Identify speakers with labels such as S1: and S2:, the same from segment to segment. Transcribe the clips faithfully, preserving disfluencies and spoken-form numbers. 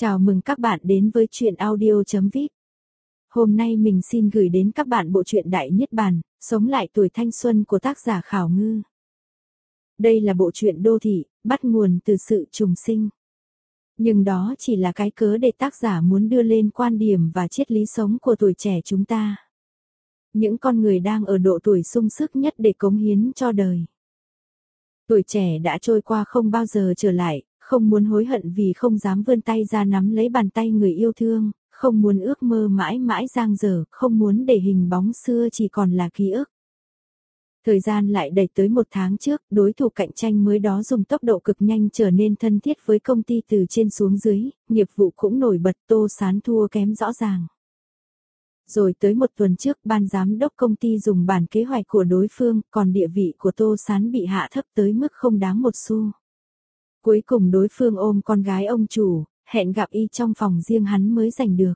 S1: Chào mừng các bạn đến với truyện audio.vip. Hôm nay mình xin gửi đến các bạn bộ truyện Đại Niết Bàn, sống lại tuổi thanh xuân của tác giả Khảo Ngư. Đây là bộ truyện đô thị, bắt nguồn từ sự trùng sinh. Nhưng đó chỉ là cái cớ để tác giả muốn đưa lên quan điểm và triết lý sống của tuổi trẻ chúng ta. Những con người đang ở độ tuổi sung sức nhất để cống hiến cho đời. Tuổi trẻ đã trôi qua không bao giờ trở lại, không muốn hối hận vì không dám vươn tay ra nắm lấy bàn tay người yêu thương, không muốn ước mơ mãi mãi dang dở, không muốn để hình bóng xưa chỉ còn là ký ức. Thời gian lại đẩy tới một tháng trước, đối thủ cạnh tranh mới đó dùng tốc độ cực nhanh trở nên thân thiết với công ty từ trên xuống dưới, nghiệp vụ cũng nổi bật, Tô Sán thua kém rõ ràng. Rồi tới một tuần trước, ban giám đốc công ty dùng bản kế hoạch của đối phương, còn địa vị của Tô Sán bị hạ thấp tới mức không đáng một xu. Cuối cùng đối phương ôm con gái ông chủ, hẹn gặp y trong phòng riêng hắn mới giành được.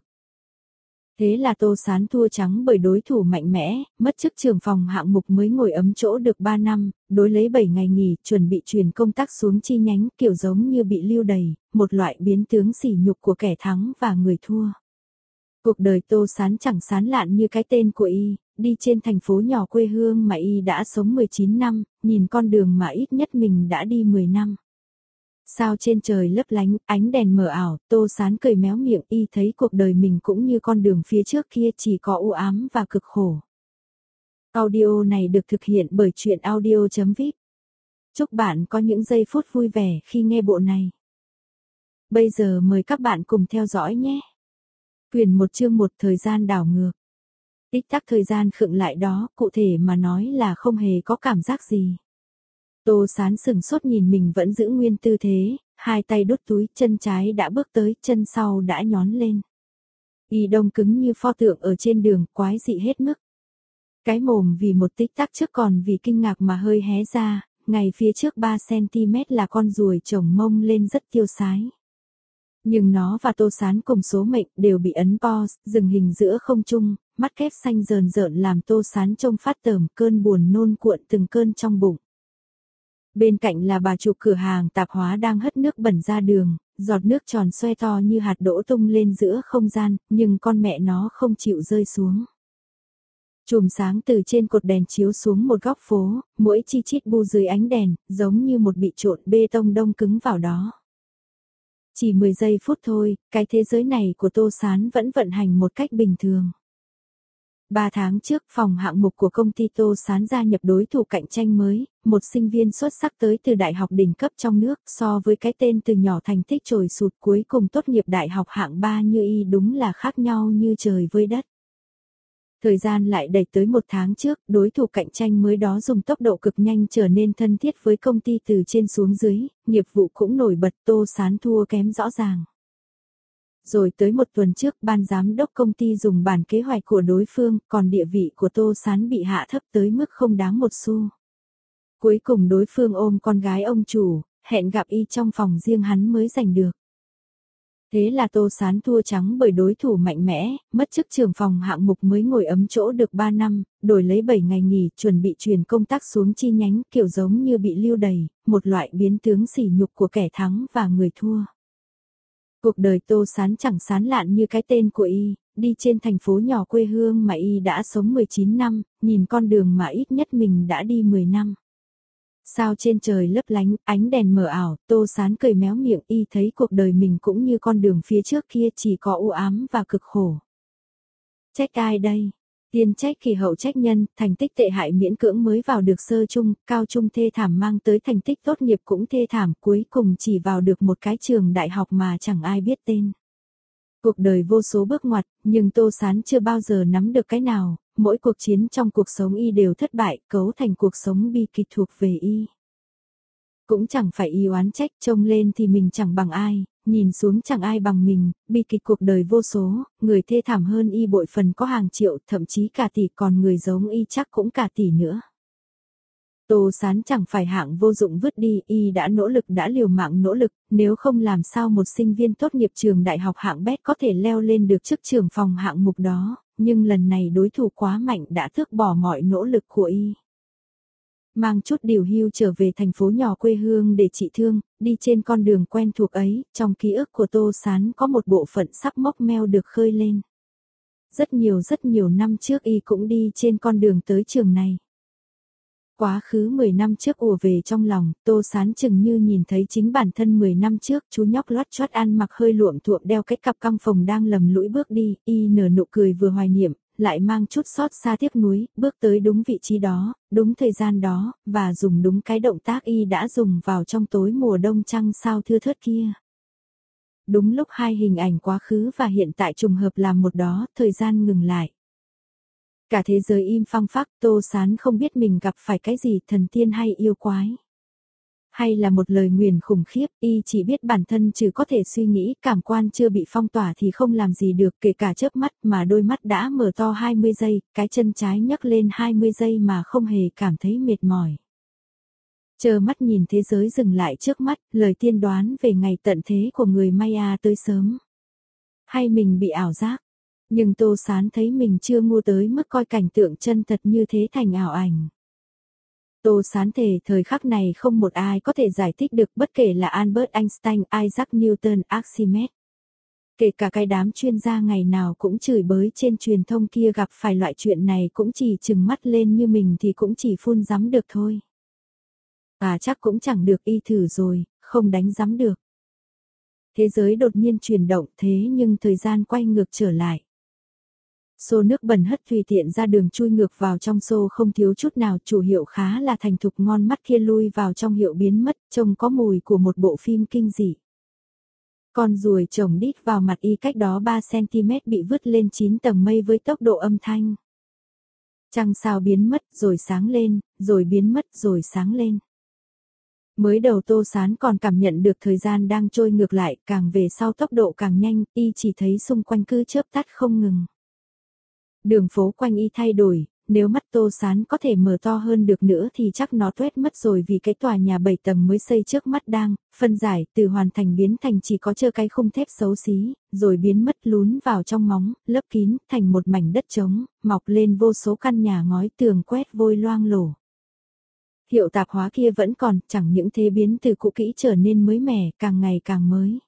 S1: Thế là Tô Sán thua trắng bởi đối thủ mạnh mẽ, mất chức trưởng phòng hạng mục mới ngồi ấm chỗ được ba năm, đối lấy bảy ngày nghỉ, chuẩn bị chuyển công tác xuống chi nhánh, kiểu giống như bị lưu đày, một loại biến tướng sỉ nhục của kẻ thắng và người thua. Cuộc đời Tô Sán chẳng sán lạn như cái tên của y, đi trên thành phố nhỏ quê hương mà y đã sống mười chín năm, nhìn con đường mà ít nhất mình đã đi mười năm. Sao trên trời lấp lánh, ánh đèn mờ ảo, Tô Sán cười méo miệng, y thấy cuộc đời mình cũng như con đường phía trước kia chỉ có u ám và cực khổ. Audio này được thực hiện bởi truyện audio.vip. Chúc bạn có những giây phút vui vẻ khi nghe bộ này. Bây giờ mời các bạn cùng theo dõi nhé. Quyển một chương một, thời gian đảo ngược. Tích tắc thời gian khựng lại đó, cụ thể mà nói là không hề có cảm giác gì. Tô Sán sừng sốt nhìn mình vẫn giữ nguyên tư thế, hai tay đút túi, chân trái đã bước tới, chân sau đã nhón lên. Y đông cứng như pho tượng ở trên đường, quái dị hết mức. Cái mồm vì một tích tắc trước còn vì kinh ngạc mà hơi hé ra, ngay phía trước ba xăng-ti-mét là con ruồi chồng mông lên rất tiêu sái. Nhưng nó và Tô Sán cùng số mệnh đều bị ấn pause, dừng hình giữa không trung, mắt kép xanh rờn rợn làm Tô Sán trông phát tởm, cơn buồn nôn cuộn từng cơn trong bụng. Bên cạnh là bà chủ cửa hàng tạp hóa đang hất nước bẩn ra đường, giọt nước tròn xoe to như hạt đỗ tung lên giữa không gian, nhưng con mẹ nó không chịu rơi xuống. Chùm sáng từ trên cột đèn chiếu xuống một góc phố, mỗi chi chít bu dưới ánh đèn, giống như một bị trộn bê tông đông cứng vào đó. Chỉ mười giây phút thôi, cái thế giới này của Tô Sán vẫn vận hành một cách bình thường. Ba tháng trước, phòng hạng mục của công ty Tô Sán gia nhập đối thủ cạnh tranh mới, một sinh viên xuất sắc tới từ đại học đỉnh cấp trong nước, so với cái tên từ nhỏ thành tích trồi sụt cuối cùng tốt nghiệp đại học hạng ba như y đúng là khác nhau như trời với đất. Thời gian lại đẩy tới một tháng trước, đối thủ cạnh tranh mới đó dùng tốc độ cực nhanh trở nên thân thiết với công ty từ trên xuống dưới, nghiệp vụ cũng nổi bật, Tô Sán thua kém rõ ràng. Rồi tới một tuần trước, ban giám đốc công ty dùng bản kế hoạch của đối phương, còn địa vị của Tô Sán bị hạ thấp tới mức không đáng một xu. Cuối cùng đối phương ôm con gái ông chủ, hẹn gặp y trong phòng riêng hắn mới giành được. Thế là Tô Sán thua trắng bởi đối thủ mạnh mẽ, mất chức trưởng phòng hạng mục mới ngồi ấm chỗ được ba năm, đổi lấy bảy ngày nghỉ, chuẩn bị chuyển công tác xuống chi nhánh, kiểu giống như bị lưu đày, một loại biến tướng sỉ nhục của kẻ thắng và người thua. Cuộc đời Tô Sán chẳng sán lạn như cái tên của y, đi trên thành phố nhỏ quê hương mà y đã sống mười chín năm, nhìn con đường mà ít nhất mình đã đi mười năm. Sao trên trời lấp lánh, ánh đèn mờ ảo, Tô Sán cười méo miệng, y thấy cuộc đời mình cũng như con đường phía trước kia chỉ có u ám và cực khổ. Trách ai đây? Tiên trách kỳ hậu trách nhân, thành tích tệ hại miễn cưỡng mới vào được sơ trung, cao trung thê thảm mang tới thành tích tốt nghiệp cũng thê thảm, cuối cùng chỉ vào được một cái trường đại học mà chẳng ai biết tên. Cuộc đời vô số bước ngoặt, nhưng Tô Sán chưa bao giờ nắm được cái nào, mỗi cuộc chiến trong cuộc sống y đều thất bại, cấu thành cuộc sống bi kịch thuộc về y. Cũng chẳng phải y oán trách, trông lên thì mình chẳng bằng ai, nhìn xuống chẳng ai bằng mình, bi kịch cuộc đời vô số, người thê thảm hơn y bội phần có hàng triệu, thậm chí cả tỷ, còn người giống y chắc cũng cả tỷ nữa. Tô Sán chẳng phải hạng vô dụng vứt đi, y đã nỗ lực đã liều mạng nỗ lực, nếu không làm sao một sinh viên tốt nghiệp trường đại học hạng bét có thể leo lên được chức trưởng phòng hạng mục đó, nhưng lần này đối thủ quá mạnh đã thước bỏ mọi nỗ lực của y. mang chút điều hưu trở về thành phố nhỏ quê hương để trị thương, đi trên con đường quen thuộc ấy, trong ký ức của Tô Sán có một bộ phận sắc mốc meo được khơi lên. Rất nhiều rất nhiều năm trước y cũng đi trên con đường tới trường này. Quá khứ mười năm trước ùa về trong lòng, Tô Sán chừng như nhìn thấy chính bản thân mười năm trước, chú nhóc lót chót ăn mặc hơi luộm thuộm đeo cái cặp căng phồng đang lầm lũi bước đi, y nở nụ cười vừa hoài niệm, lại mang chút xót xa tiếc nuối, bước tới đúng vị trí đó, đúng thời gian đó, và dùng đúng cái động tác y đã dùng vào trong tối mùa đông trăng sao thưa thớt kia. Đúng lúc hai hình ảnh quá khứ và hiện tại trùng hợp làm một đó, thời gian ngừng lại. Cả thế giới im phăng phắc, Tô Sán không biết mình gặp phải cái gì, thần tiên hay yêu quái. Hay là một lời nguyền khủng khiếp, y chỉ biết bản thân trừ có thể suy nghĩ, cảm quan chưa bị phong tỏa thì không làm gì được, kể cả chớp mắt mà đôi mắt đã mở to hai mươi giây, cái chân trái nhấc lên hai mươi giây mà không hề cảm thấy mệt mỏi. Chờ mắt nhìn thế giới dừng lại trước mắt, lời tiên đoán về ngày tận thế của người Maya tới sớm. Hay mình bị ảo giác? Nhưng Tô Sán thấy mình chưa ngu tới mức coi cảnh tượng chân thật như thế thành ảo ảnh. Tô Sán thề thời khắc này không một ai có thể giải thích được, bất kể là Albert Einstein, Isaac Newton, Archimedes. Kể cả cái đám chuyên gia ngày nào cũng chửi bới trên truyền thông kia gặp phải loại chuyện này cũng chỉ trừng mắt lên như mình thì cũng chỉ phun rắm được thôi. À chắc cũng chẳng được, y thử rồi, không đánh rắm được. Thế giới đột nhiên chuyển động thế nhưng thời gian quay ngược trở lại. Xô nước bẩn hất tùy tiện ra đường chui ngược vào trong xô không thiếu chút nào, chủ hiệu khá là thành thục ngon mắt kia lui vào trong hiệu biến mất, trông có mùi của một bộ phim kinh dị. Con ruồi chồng đít vào mặt y cách đó ba xăng-ti-mét bị vứt lên chín tầng mây với tốc độ âm thanh. Trăng sao biến mất rồi sáng lên, rồi biến mất rồi sáng lên. Mới đầu Tô Sán còn cảm nhận được thời gian đang trôi ngược lại, càng về sau tốc độ càng nhanh, y chỉ thấy xung quanh cứ chớp tắt không ngừng. Đường phố quanh y thay đổi, nếu mắt Tô Sán có thể mở to hơn được nữa thì chắc nó tuét mất rồi, vì cái tòa nhà bảy tầng mới xây trước mắt đang phân giải từ hoàn thành biến thành chỉ có trơ cái khung thép xấu xí, rồi biến mất lún vào trong móng, lấp kín thành một mảnh đất trống, mọc lên vô số căn nhà ngói tường quét vôi loang lổ. Hiệu tạp hóa kia vẫn còn, chẳng những thế biến từ cũ kỹ trở nên mới mẻ, càng ngày càng mới.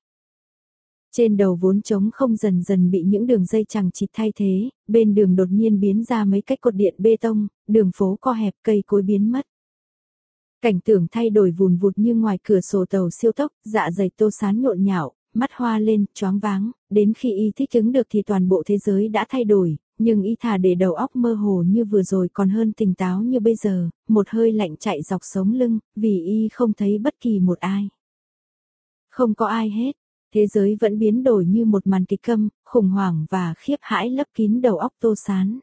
S1: Trên đầu vốn trống không dần dần bị những đường dây chằng chịt thay thế, bên đường đột nhiên biến ra mấy cái cột điện bê tông, đường phố co hẹp, cây cối biến mất. Cảnh tượng thay đổi vùn vụt như ngoài cửa sổ tàu siêu tốc, dạ dày Tô Sán nhộn nhạo, mắt hoa lên, choáng váng, đến khi y thích ứng được thì toàn bộ thế giới đã thay đổi, nhưng y thà để đầu óc mơ hồ như vừa rồi còn hơn tỉnh táo như bây giờ, một hơi lạnh chạy dọc sống lưng, vì y không thấy bất kỳ một ai. Không có ai hết. Thế giới vẫn biến đổi như một màn kịch câm, khủng hoảng và khiếp hãi lấp kín đầu óc Tô Sán.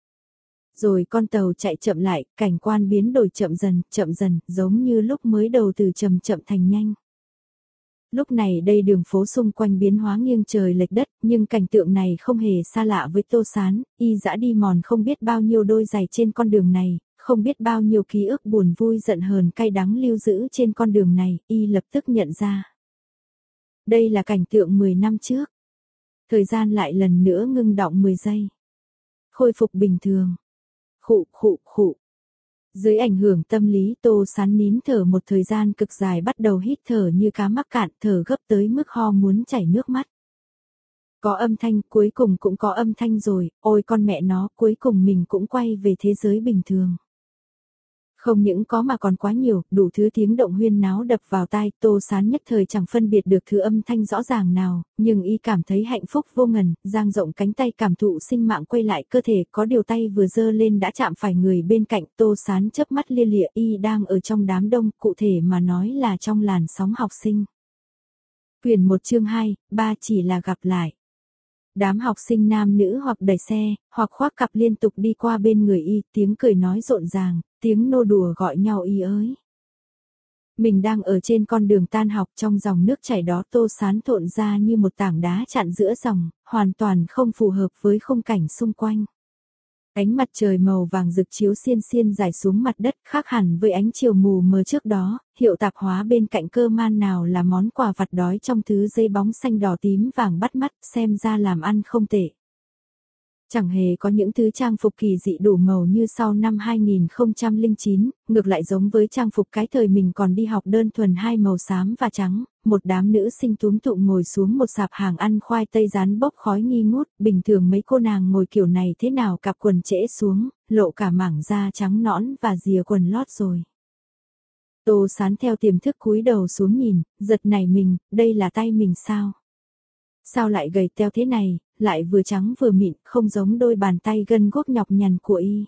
S1: Rồi con tàu chạy chậm lại, cảnh quan biến đổi chậm dần, chậm dần, giống như lúc mới đầu từ chậm chậm thành nhanh. Lúc này đây đường phố xung quanh biến hóa nghiêng trời lệch đất, nhưng cảnh tượng này không hề xa lạ với Tô Sán, y dã đi mòn không biết bao nhiêu đôi giày trên con đường này, không biết bao nhiêu ký ức buồn vui giận hờn cay đắng lưu giữ trên con đường này, y lập tức nhận ra. Đây là cảnh tượng mười năm trước. Thời gian lại lần nữa ngưng đọng mười giây. Khôi phục bình thường. Khụ khụ khụ. Dưới ảnh hưởng tâm lý Tô Sán nín thở một thời gian cực dài, bắt đầu hít thở như cá mắc cạn, thở gấp tới mức ho muốn chảy nước mắt. Có âm thanh, cuối cùng cũng có âm thanh rồi, ôi con mẹ nó, cuối cùng mình cũng quay về thế giới bình thường. Không những có mà còn quá nhiều, đủ thứ tiếng động huyên náo đập vào tai, Tô Sán nhất thời chẳng phân biệt được thứ âm thanh rõ ràng nào, nhưng y cảm thấy hạnh phúc vô ngần, dang rộng cánh tay cảm thụ sinh mạng quay lại cơ thể, có điều tay vừa giơ lên đã chạm phải người bên cạnh, Tô Sán chớp mắt lia lịa, y đang ở trong đám đông, cụ thể mà nói là trong làn sóng học sinh. Quyển một chương hai, ba chỉ là gặp lại. Đám học sinh nam nữ hoặc đẩy xe, hoặc khoác cặp liên tục đi qua bên người y, tiếng cười nói rộn ràng, tiếng nô đùa gọi nhau y ới. Mình đang ở trên con đường tan học, trong dòng nước chảy đó Tô Sán thộn ra như một tảng đá chặn giữa dòng, hoàn toàn không phù hợp với khung cảnh xung quanh. Ánh mặt trời màu vàng rực chiếu xiên xiên rải xuống mặt đất, khác hẳn với ánh chiều mù mờ trước đó, hiệu tạp hóa bên cạnh cơ man nào là món quà vặt đói trong thứ giấy bóng xanh đỏ tím vàng bắt mắt, xem ra làm ăn không tệ. Chẳng hề có những thứ trang phục kỳ dị đủ màu như sau năm hai nghìn không trăm lẻ chín, ngược lại giống với trang phục cái thời mình còn đi học đơn thuần hai màu xám và trắng, một đám nữ sinh túm tụm ngồi xuống một sạp hàng ăn khoai tây rán bốc khói nghi ngút, bình thường mấy cô nàng ngồi kiểu này thế nào cặp quần trễ xuống, lộ cả mảng da trắng nõn và rìa quần lót rồi. Tô Sán theo tiềm thức cúi đầu xuống nhìn, giật nảy mình, đây là tay mình sao? Sao lại gầy teo thế này, lại vừa trắng vừa mịn, không giống đôi bàn tay gân guốc nhọc nhằn của y.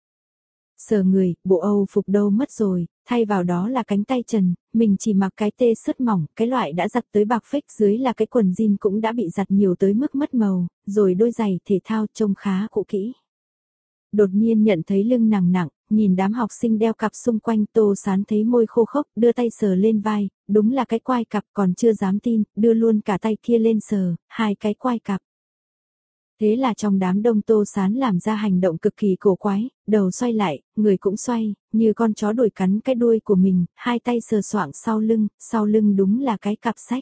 S1: Sờ người, bộ Âu phục đâu mất rồi, thay vào đó là cánh tay trần, mình chỉ mặc cái tê sứt mỏng, cái loại đã giặt tới bạc phích, dưới là cái quần jean cũng đã bị giặt nhiều tới mức mất màu, rồi đôi giày thể thao trông khá cũ kỹ. Đột nhiên nhận thấy lưng nặng nặng, nhìn đám học sinh đeo cặp xung quanh, Tô Sán thấy môi khô khốc, đưa tay sờ lên vai, đúng là cái quai cặp, còn chưa dám tin, đưa luôn cả tay kia lên sờ, hai cái quai cặp. Thế là trong đám đông Tô Sán làm ra hành động cực kỳ cổ quái, đầu xoay lại, người cũng xoay, như con chó đuổi cắn cái đuôi của mình, hai tay sờ soạng sau lưng, sau lưng đúng là cái cặp sách.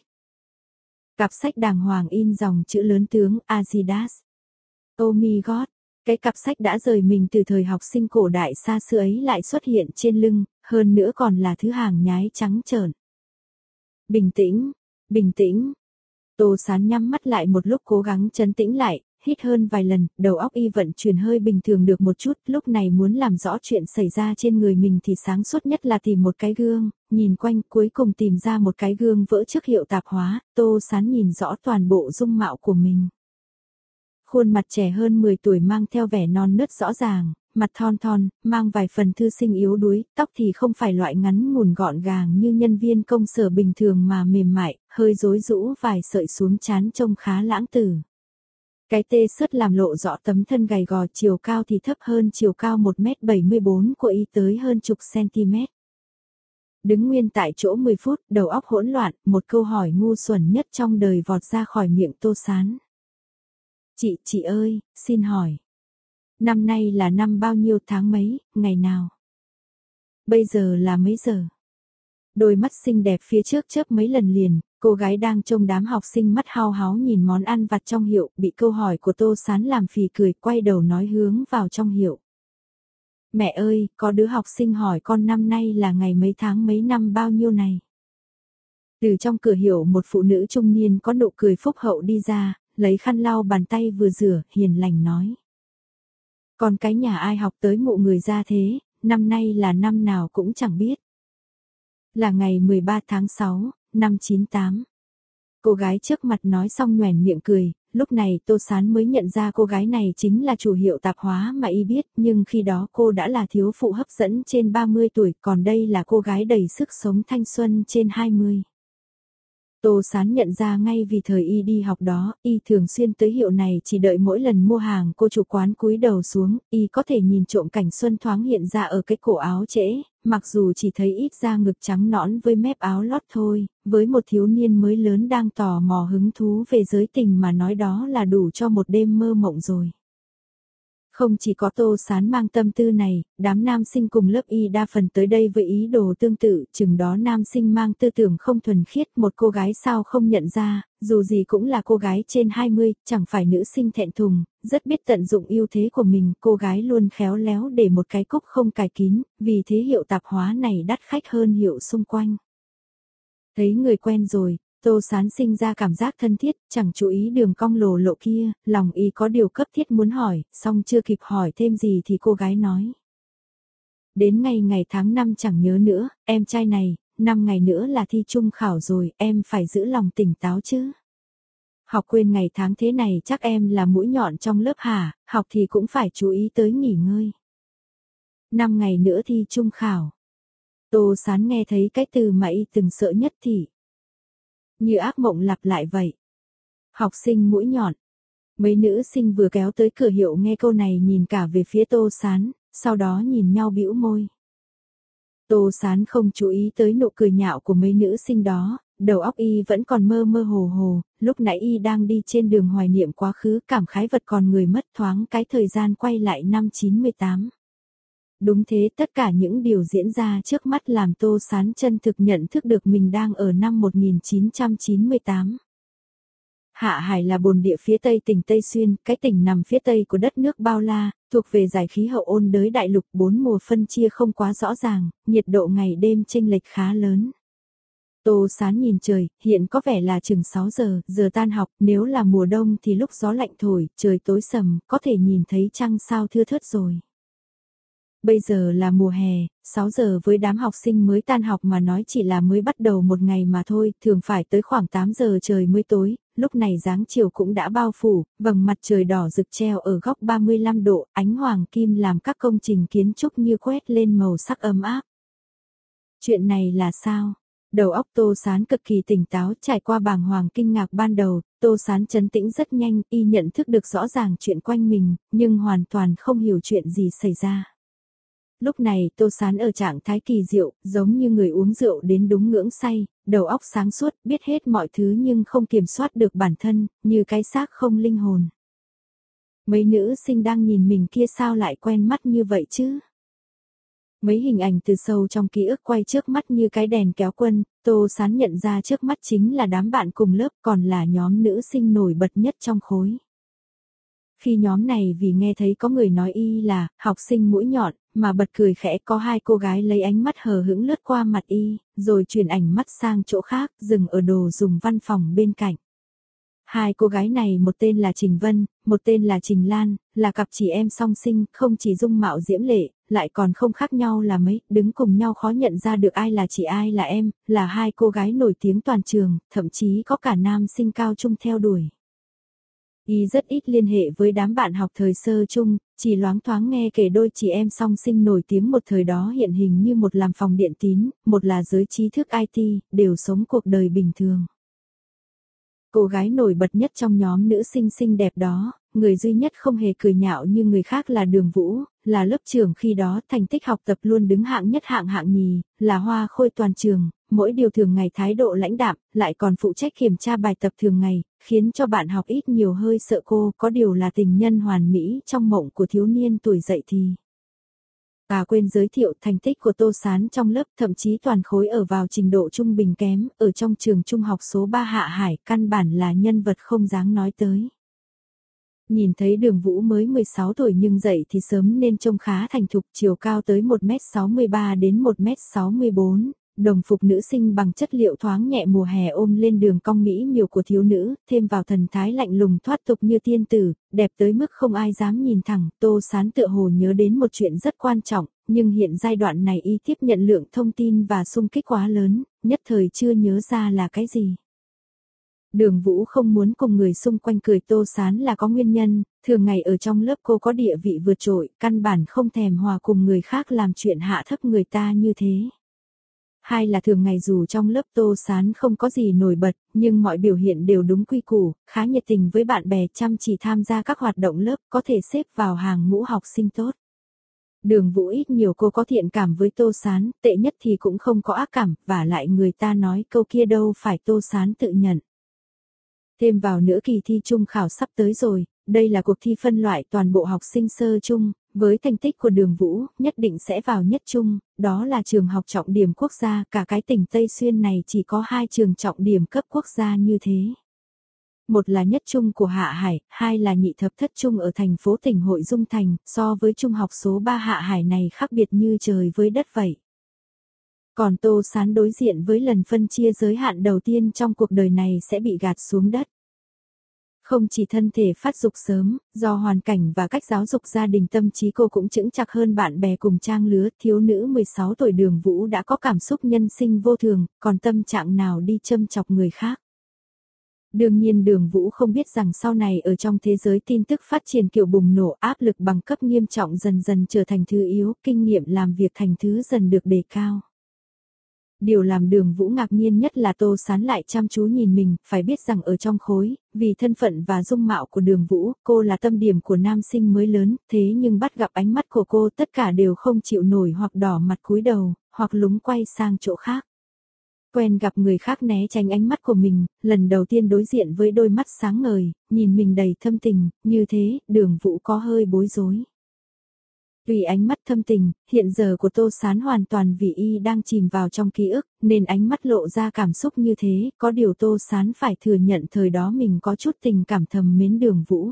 S1: Cặp sách đàng hoàng in dòng chữ lớn tướng Adidas. Oh my god, cái cặp sách đã rời mình từ thời học sinh cổ đại xa xưa ấy lại xuất hiện trên lưng, hơn nữa còn là thứ hàng nhái trắng trợn. Bình tĩnh, bình tĩnh. Tô Sán nhắm mắt lại một lúc cố gắng trấn tĩnh lại, hít hơn vài lần, đầu óc y vận chuyển hơi bình thường được một chút, lúc này muốn làm rõ chuyện xảy ra trên người mình thì sáng suốt nhất là tìm một cái gương, nhìn quanh cuối cùng tìm ra một cái gương vỡ trước hiệu tạp hóa, Tô Sán nhìn rõ toàn bộ dung mạo của mình. Khuôn mặt trẻ hơn mười tuổi mang theo vẻ non nớt rõ ràng, mặt thon thon, mang vài phần thư sinh yếu đuối, tóc thì không phải loại ngắn ngủn gọn gàng như nhân viên công sở bình thường mà mềm mại, hơi rối rũ vài sợi xuống trán trông khá lãng tử. Cái tê sứt làm lộ rõ tấm thân gầy gò, chiều cao thì thấp hơn chiều cao một mét bảy mươi bốn của y tới hơn chục cm. Đứng nguyên tại chỗ mười phút, đầu óc hỗn loạn, một câu hỏi ngu xuẩn nhất trong đời vọt ra khỏi miệng Tô Sán. Chị, chị ơi, xin hỏi. Năm nay là năm bao nhiêu, tháng mấy, ngày nào? Bây giờ là mấy giờ? Đôi mắt xinh đẹp phía trước chớp mấy lần liền, cô gái đang trông đám học sinh mắt hao háo nhìn món ăn vặt trong hiệu, bị câu hỏi của Tô Sán làm phì cười, quay đầu nói hướng vào trong hiệu. Mẹ ơi, có đứa học sinh hỏi con năm nay là ngày mấy tháng mấy năm bao nhiêu này? Từ trong cửa hiệu một phụ nữ trung niên có nụ cười phúc hậu đi ra, lấy khăn lau bàn tay vừa rửa, hiền lành nói. Còn cái nhà ai học tới mụ người ra thế, năm nay là năm nào cũng chẳng biết. Là ngày mười ba tháng sáu, năm chín tám. Cô gái trước mặt nói xong nhoẻn miệng cười, lúc này Tô Sán mới nhận ra cô gái này chính là chủ hiệu tạp hóa mà y biết, nhưng khi đó cô đã là thiếu phụ hấp dẫn trên ba mươi tuổi, còn đây là cô gái đầy sức sống thanh xuân trên hai mươi. Tô Sán nhận ra ngay vì thời y đi học đó, y thường xuyên tới hiệu này chỉ đợi mỗi lần mua hàng cô chủ quán cúi đầu xuống, y có thể nhìn trộm cảnh xuân thoáng hiện ra ở cái cổ áo trễ, mặc dù chỉ thấy ít da ngực trắng nõn với mép áo lót thôi, với một thiếu niên mới lớn đang tò mò hứng thú về giới tình mà nói đó là đủ cho một đêm mơ mộng rồi. Không chỉ có Tô Sán mang tâm tư này, đám nam sinh cùng lớp y đa phần tới đây với ý đồ tương tự, chừng đó nam sinh mang tư tưởng không thuần khiết, một cô gái sao không nhận ra, dù gì cũng là cô gái trên hai mươi, chẳng phải nữ sinh thẹn thùng, rất biết tận dụng ưu thế của mình, cô gái luôn khéo léo để một cái cúc không cài kín, vì thế hiệu tạp hóa này đắt khách hơn hiệu xung quanh. Thấy người quen rồi, Tô Sán sinh ra cảm giác thân thiết, chẳng chú ý đường cong lồ lộ kia, lòng y có điều cấp thiết muốn hỏi, song chưa kịp hỏi thêm gì thì cô gái nói. Đến ngày ngày tháng năm chẳng nhớ nữa, em trai này, năm ngày nữa là thi trung khảo rồi, em phải giữ lòng tỉnh táo chứ. Học quên ngày tháng thế này chắc em là mũi nhọn trong lớp hả, học thì cũng phải chú ý tới nghỉ ngơi. Năm ngày nữa thi trung khảo. Tô Sán nghe thấy cái từ mà y từng sợ nhất thì như ác mộng lặp lại vậy. Học sinh mũi nhọn. Mấy nữ sinh vừa kéo tới cửa hiệu nghe câu này nhìn cả về phía Tô Sán, sau đó nhìn nhau bĩu môi. Tô Sán không chú ý tới nụ cười nhạo của mấy nữ sinh đó, đầu óc y vẫn còn mơ mơ hồ hồ, lúc nãy y đang đi trên đường hoài niệm quá khứ, cảm khái vật còn người mất, thoáng cái thời gian quay lại năm chín mươi tám. Đúng thế, tất cả những điều diễn ra trước mắt làm Tô Sán chân thực nhận thức được mình đang ở năm một nghìn chín trăm chín mươi tám. Hạ Hải là bồn địa phía tây tỉnh Tây Xuyên, cái tỉnh nằm phía tây của đất nước bao la, thuộc về giải khí hậu ôn đới đại lục, bốn mùa phân chia không quá rõ ràng, nhiệt độ ngày đêm chênh lệch khá lớn. Tô Sán nhìn trời, hiện có vẻ là chừng sáu giờ, giờ tan học, nếu là mùa đông thì lúc gió lạnh thổi, trời tối sầm, có thể nhìn thấy trăng sao thưa thớt rồi. Bây giờ là mùa hè, sáu giờ với đám học sinh mới tan học mà nói chỉ là mới bắt đầu một ngày mà thôi, thường phải tới khoảng tám giờ trời mới tối, lúc này dáng chiều cũng đã bao phủ, vầng mặt trời đỏ rực treo ở góc ba mươi lăm độ, ánh hoàng kim làm các công trình kiến trúc như quét lên màu sắc ấm áp. Chuyện này là sao? Đầu óc Tô Sán cực kỳ tỉnh táo, trải qua bàng hoàng kinh ngạc ban đầu, Tô Sán trấn tĩnh rất nhanh, y nhận thức được rõ ràng chuyện quanh mình, nhưng hoàn toàn không hiểu chuyện gì xảy ra. Lúc này Tô Sán ở trạng thái kỳ diệu, giống như người uống rượu đến đúng ngưỡng say, đầu óc sáng suốt, biết hết mọi thứ nhưng không kiểm soát được bản thân, như cái xác không linh hồn. Mấy nữ sinh đang nhìn mình kia sao lại quen mắt như vậy chứ? Mấy hình ảnh từ sâu trong ký ức quay trước mắt như cái đèn kéo quân, Tô Sán nhận ra trước mắt chính là đám bạn cùng lớp, còn là nhóm nữ sinh nổi bật nhất trong khối. Khi nhóm này vì nghe thấy có người nói y là học sinh mũi nhọn, mà bật cười khẽ, có hai cô gái lấy ánh mắt hờ hững lướt qua mặt y, rồi chuyển ảnh mắt sang chỗ khác, dừng ở đồ dùng văn phòng bên cạnh. Hai cô gái này một tên là Trình Vân, một tên là Trình Lan, là cặp chị em song sinh, không chỉ dung mạo diễm lệ, lại còn không khác nhau là mấy, đứng cùng nhau khó nhận ra được ai là chị ai là em, là hai cô gái nổi tiếng toàn trường, thậm chí có cả nam sinh cao trung theo đuổi. Y rất ít liên hệ với đám bạn học thời sơ chung, chỉ loáng thoáng nghe kể đôi chị em song sinh nổi tiếng một thời đó hiện hình như một làm phòng điện tín, một là giới trí thức i tê, đều sống cuộc đời bình thường. Cô gái nổi bật nhất trong nhóm nữ sinh xinh đẹp đó, người duy nhất không hề cười nhạo như người khác là Đường Vũ, là lớp trưởng khi đó, thành tích học tập luôn đứng hạng nhất hạng hạng nhì, là hoa khôi toàn trường, mỗi điều thường ngày thái độ lãnh đạm, lại còn phụ trách kiểm tra bài tập thường ngày, khiến cho bạn học ít nhiều hơi sợ cô, có điều là tình nhân hoàn mỹ trong mộng của thiếu niên tuổi dậy thì. À quên giới thiệu thành tích của Tô Sán trong lớp, thậm chí toàn khối ở vào trình độ trung bình kém, ở trong trường trung học số ba Hạ Hải, căn bản là nhân vật không đáng nói tới. Nhìn thấy Đường Vũ mới mười sáu tuổi nhưng dậy thì sớm nên trông khá thành thục, chiều cao tới một mét sáu mươi ba đến một mét sáu mươi bốn, đồng phục nữ sinh bằng chất liệu thoáng nhẹ mùa hè ôm lên đường cong mỹ miều của thiếu nữ, thêm vào thần thái lạnh lùng thoát tục như tiên tử, đẹp tới mức không ai dám nhìn thẳng. Tô Sán tựa hồ nhớ đến một chuyện rất quan trọng, nhưng hiện giai đoạn này y tiếp nhận lượng thông tin và xung kích quá lớn, nhất thời chưa nhớ ra là cái gì. Đường Vũ không muốn cùng người xung quanh cười Tô Sán là có nguyên nhân, thường ngày ở trong lớp cô có địa vị vượt trội, căn bản không thèm hòa cùng người khác làm chuyện hạ thấp người ta như thế. Hai là thường ngày dù trong lớp Tô Sán không có gì nổi bật, nhưng mọi biểu hiện đều đúng quy củ, khá nhiệt tình với bạn bè, chăm chỉ tham gia các hoạt động lớp, có thể xếp vào hàng ngũ học sinh tốt. Đường Vũ ít nhiều cô có thiện cảm với Tô Sán, tệ nhất thì cũng không có ác cảm, và lại người ta nói câu kia đâu phải Tô Sán tự nhận. Thêm vào nữa kỳ thi trung khảo sắp tới rồi, đây là cuộc thi phân loại toàn bộ học sinh sơ trung, với thành tích của Đường Vũ, nhất định sẽ vào nhất trung, đó là trường học trọng điểm quốc gia, cả cái tỉnh Tây Xuyên này chỉ có hai trường trọng điểm cấp quốc gia như thế. Một là nhất trung của Hạ Hải, hai là nhị thập thất trung ở thành phố tỉnh Hội Dung Thành, so với trung học số ba Hạ Hải này khác biệt như trời với đất vậy. Còn Tô Sán đối diện với lần phân chia giới hạn đầu tiên trong cuộc đời này sẽ bị gạt xuống đất. Không chỉ thân thể phát dục sớm, do hoàn cảnh và cách giáo dục gia đình tâm trí cô cũng chững chạc hơn bạn bè cùng trang lứa, thiếu nữ mười sáu tuổi Đường Vũ đã có cảm xúc nhân sinh vô thường, còn tâm trạng nào đi châm chọc người khác. Đương nhiên Đường Vũ không biết rằng sau này ở trong thế giới tin tức phát triển kiểu bùng nổ, áp lực bằng cấp nghiêm trọng dần dần trở thành thứ yếu, kinh nghiệm làm việc thành thứ dần được đề cao. Điều làm Đường Vũ ngạc nhiên nhất là Tô Sán lại chăm chú nhìn mình, phải biết rằng ở trong khối, vì thân phận và dung mạo của Đường Vũ, cô là tâm điểm của nam sinh mới lớn, thế nhưng bắt gặp ánh mắt của cô tất cả đều không chịu nổi hoặc đỏ mặt cúi đầu, hoặc lúng quay sang chỗ khác. Quen gặp người khác né tránh ánh mắt của mình, lần đầu tiên đối diện với đôi mắt sáng ngời, nhìn mình đầy thâm tình, như thế, Đường Vũ có hơi bối rối. Tuy ánh mắt thâm tình, hiện giờ của Tô Sán hoàn toàn vì y đang chìm vào trong ký ức, nên ánh mắt lộ ra cảm xúc như thế, có điều Tô Sán phải thừa nhận thời đó mình có chút tình cảm thầm mến Đường Vũ.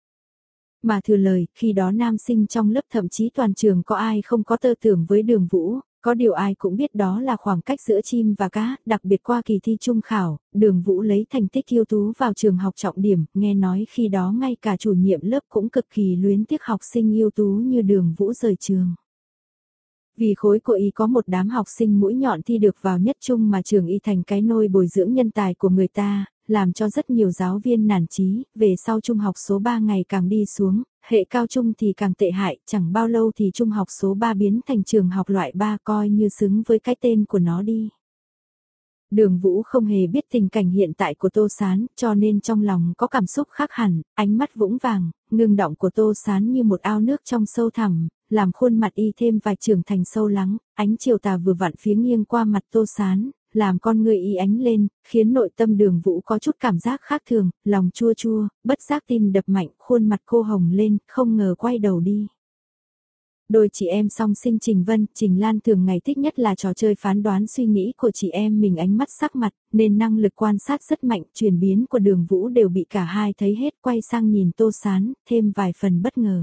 S1: Mà thừa lời, khi đó nam sinh trong lớp thậm chí toàn trường có ai không có tơ tưởng với Đường Vũ, có điều ai cũng biết đó là khoảng cách giữa chim và cá, đặc biệt qua kỳ thi trung khảo, Đường Vũ lấy thành tích ưu tú vào trường học trọng điểm, nghe nói khi đó ngay cả chủ nhiệm lớp cũng cực kỳ luyến tiếc học sinh ưu tú như Đường Vũ rời trường. Vì khối của y có một đám học sinh mũi nhọn thi được vào nhất trung mà trường y thành cái nôi bồi dưỡng nhân tài của người ta, làm cho rất nhiều giáo viên nản chí, về sau trung học số ba ngày càng đi xuống, hệ cao trung thì càng tệ hại, chẳng bao lâu thì trung học số ba biến thành trường học loại ba coi như xứng với cái tên của nó đi. Đường Vũ không hề biết tình cảnh hiện tại của Tô Sán, cho nên trong lòng có cảm xúc khác hẳn, ánh mắt vũng vàng, ngưng động của Tô Sán như một ao nước trong sâu thẳm, làm khuôn mặt y thêm vài trưởng thành sâu lắng, ánh chiều tà vừa vặn phía nghiêng qua mặt Tô Sán, làm con người y ánh lên, khiến nội tâm Đường Vũ có chút cảm giác khác thường, lòng chua chua, bất giác tim đập mạnh, khuôn mặt cô hồng lên, không ngờ quay đầu đi. Đôi chị em song sinh Trình Vân, Trình Lan thường ngày thích nhất là trò chơi phán đoán suy nghĩ của chị em mình, ánh mắt sắc mặt, nên năng lực quan sát rất mạnh, chuyển biến của Đường Vũ đều bị cả hai thấy hết, quay sang nhìn Tô Sán, thêm vài phần bất ngờ.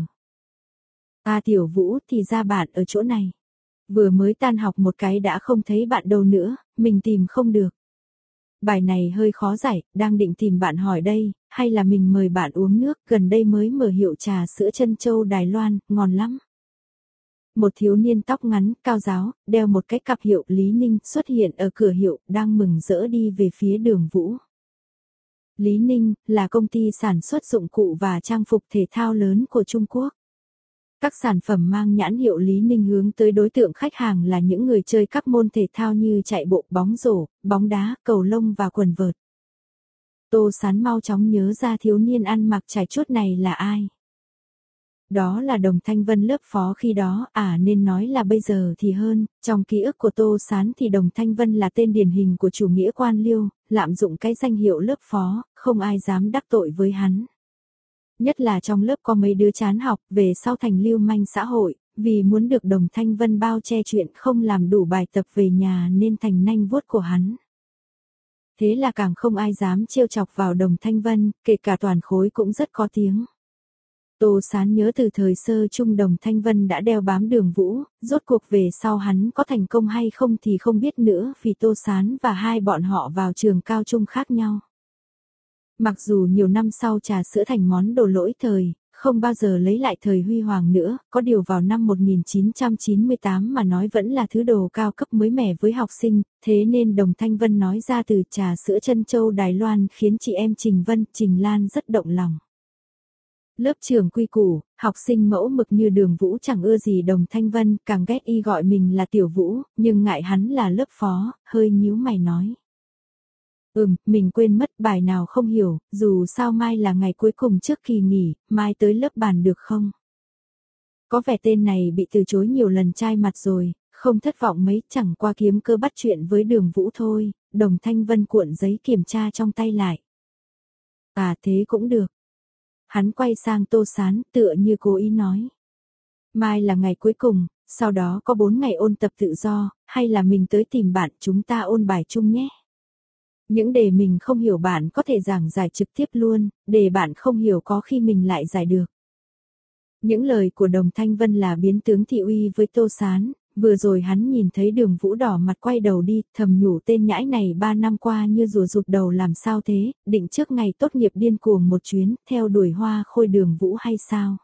S1: À Tiểu Vũ, thì ra bạn ở chỗ này. Vừa mới tan học một cái đã không thấy bạn đâu nữa, mình tìm không được. Bài này hơi khó giải, đang định tìm bạn hỏi đây, hay là mình mời bạn uống nước, gần đây mới mở hiệu trà sữa Trân Châu Đài Loan, ngon lắm. Một thiếu niên tóc ngắn, cao ráo, đeo một cái cặp hiệu Lý Ninh xuất hiện ở cửa hiệu, đang mừng rỡ đi về phía Đường Vũ. Lý Ninh là công ty sản xuất dụng cụ và trang phục thể thao lớn của Trung Quốc. Các sản phẩm mang nhãn hiệu Lý Ninh hướng tới đối tượng khách hàng là những người chơi các môn thể thao như chạy bộ, bóng rổ, bóng đá, cầu lông và quần vợt. Tô Sán mau chóng nhớ ra thiếu niên ăn mặc trải chuốt này là ai. Đó là Đồng Thanh Vân lớp phó khi đó, à nên nói là bây giờ thì hơn, trong ký ức của Tô Sán thì Đồng Thanh Vân là tên điển hình của chủ nghĩa quan liêu, lạm dụng cái danh hiệu lớp phó, không ai dám đắc tội với hắn. Nhất là trong lớp có mấy đứa chán học, về sau thành lưu manh xã hội, vì muốn được Đồng Thanh Vân bao che chuyện không làm đủ bài tập về nhà nên thành nanh vuốt của hắn. Thế là càng không ai dám trêu chọc vào Đồng Thanh Vân, kể cả toàn khối cũng rất có tiếng. Tô Sán nhớ từ thời sơ trung Đồng Thanh Vân đã đeo bám Đường Vũ, rốt cuộc về sau hắn có thành công hay không thì không biết nữa, vì Tô Sán và hai bọn họ vào trường cao trung khác nhau. Mặc dù nhiều năm sau trà sữa thành món đồ lỗi thời, không bao giờ lấy lại thời huy hoàng nữa, có điều vào năm một nghìn chín trăm chín mươi tám mà nói vẫn là thứ đồ cao cấp mới mẻ với học sinh, thế nên Đồng Thanh Vân nói ra từ trà sữa Trân Châu Đài Loan khiến chị em Trình Vân, Trình Lan rất động lòng. Lớp trường quy củ, học sinh mẫu mực như Đường Vũ chẳng ưa gì Đồng Thanh Vân, càng ghét y gọi mình là Tiểu Vũ, nhưng ngại hắn là lớp phó, hơi nhíu mày nói. Ừm, mình quên mất bài nào không hiểu, dù sao mai là ngày cuối cùng trước kỳ nghỉ, mai tới lớp bàn được không? Có vẻ tên này bị từ chối nhiều lần chai mặt rồi, không thất vọng mấy, chẳng qua kiếm cơ bắt chuyện với Đường Vũ thôi. Đồng Thanh Vân cuộn giấy kiểm tra trong tay lại. À thế cũng được. Hắn quay sang Tô Sán tựa như cố ý nói. Mai là ngày cuối cùng, sau đó có bốn ngày ôn tập tự do, hay là mình tới tìm bạn chúng ta ôn bài chung nhé. Những đề mình không hiểu bạn có thể giảng giải trực tiếp luôn, đề bạn không hiểu có khi mình lại giải được. Những lời của Đồng Thanh Vân là biến tướng thị uy với Tô Sán, vừa rồi hắn nhìn thấy Đường Vũ đỏ mặt quay đầu đi, thầm nhủ tên nhãi này ba năm qua như rùa rụt đầu làm sao thế, định trước ngày tốt nghiệp điên cuồng một chuyến, theo đuổi hoa khôi Đường Vũ hay sao?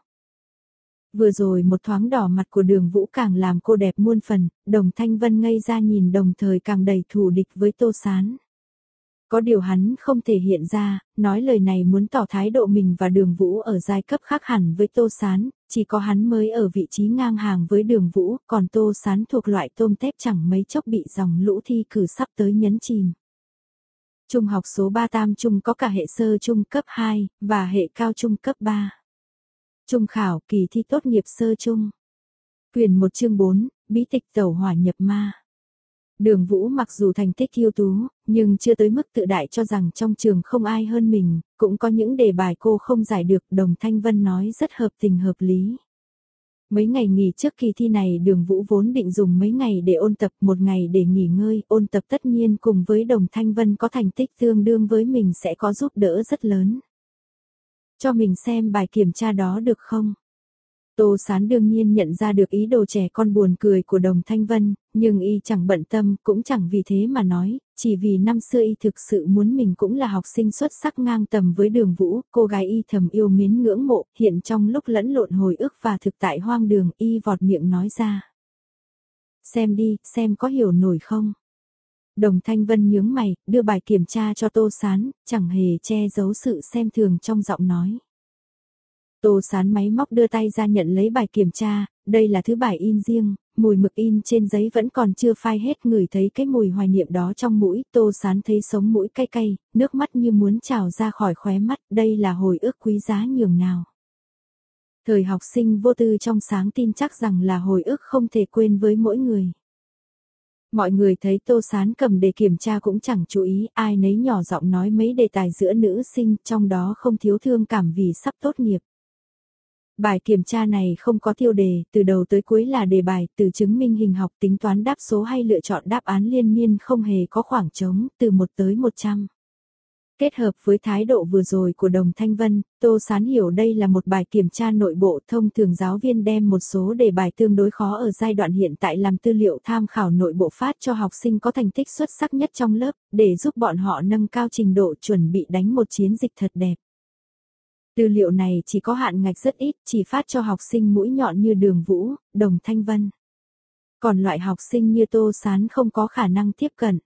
S1: Vừa rồi một thoáng đỏ mặt của Đường Vũ càng làm cô đẹp muôn phần, Đồng Thanh Vân ngây ra nhìn đồng thời càng đầy thù địch với Tô Sán. Có điều hắn không thể hiện ra, nói lời này muốn tỏ thái độ mình và Đường Vũ ở giai cấp khác hẳn với Tô Sán, chỉ có hắn mới ở vị trí ngang hàng với Đường Vũ, còn Tô Sán thuộc loại tôm tép chẳng mấy chốc bị dòng lũ thi cử sắp tới nhấn chìm. Trung học số ba Tam Trung có cả hệ sơ trung cấp hai, và hệ cao trung cấp ba. Trung khảo kỳ thi tốt nghiệp sơ trung. Quyền một chương bốn, bí tịch tẩu hỏa nhập ma. Đường Vũ mặc dù thành tích ưu tú, nhưng chưa tới mức tự đại cho rằng trong trường không ai hơn mình, cũng có những đề bài cô không giải được, Đồng Thanh Vân nói rất hợp tình hợp lý. Mấy ngày nghỉ trước kỳ thi này Đường Vũ vốn định dùng mấy ngày để ôn tập, một ngày để nghỉ ngơi, ôn tập tất nhiên cùng với Đồng Thanh Vân có thành tích tương đương với mình sẽ có giúp đỡ rất lớn. Cho mình xem bài kiểm tra đó được không? Tô Sán đương nhiên nhận ra được ý đồ trẻ con buồn cười của Đồng Thanh Vân, nhưng y chẳng bận tâm, cũng chẳng vì thế mà nói, chỉ vì năm xưa y thực sự muốn mình cũng là học sinh xuất sắc ngang tầm với Đường Vũ, cô gái y thầm yêu mến ngưỡng mộ, hiện trong lúc lẫn lộn hồi ức và thực tại hoang đường, y vọt miệng nói ra. Xem đi, xem có hiểu nổi không? Đồng Thanh Vân nhướng mày, đưa bài kiểm tra cho Tô Sán, chẳng hề che giấu sự xem thường trong giọng nói. Tô Sán máy móc đưa tay ra nhận lấy bài kiểm tra, đây là thứ bài in riêng, mùi mực in trên giấy vẫn còn chưa phai hết, ngửi thấy cái mùi hoài niệm đó trong mũi, Tô Sán thấy sống mũi cay cay, nước mắt như muốn trào ra khỏi khóe mắt, đây là hồi ức quý giá nhường nào. Thời học sinh vô tư trong sáng tin chắc rằng là hồi ức không thể quên với mỗi người. Mọi người thấy Tô Sán cầm đề kiểm tra cũng chẳng chú ý, ai nấy nhỏ giọng nói mấy đề tài giữa nữ sinh, trong đó không thiếu thương cảm vì sắp tốt nghiệp. Bài kiểm tra này không có tiêu đề, từ đầu tới cuối là đề bài, từ chứng minh hình học, tính toán đáp số hay lựa chọn đáp án liên miên, không hề có khoảng trống, từ một tới một trăm. Kết hợp với thái độ vừa rồi của Đồng Thanh Vân, Tô Sán hiểu đây là một bài kiểm tra nội bộ. Thông thường giáo viên đem một số đề bài tương đối khó ở giai đoạn hiện tại làm tư liệu tham khảo nội bộ phát cho học sinh có thành tích xuất sắc nhất trong lớp, để giúp bọn họ nâng cao trình độ chuẩn bị đánh một chiến dịch thật đẹp. Tư liệu này chỉ có hạn ngạch rất ít, chỉ phát cho học sinh mũi nhọn như Đường Vũ, Đồng Thanh Vân. Còn loại học sinh như Tô Sán không có khả năng tiếp cận.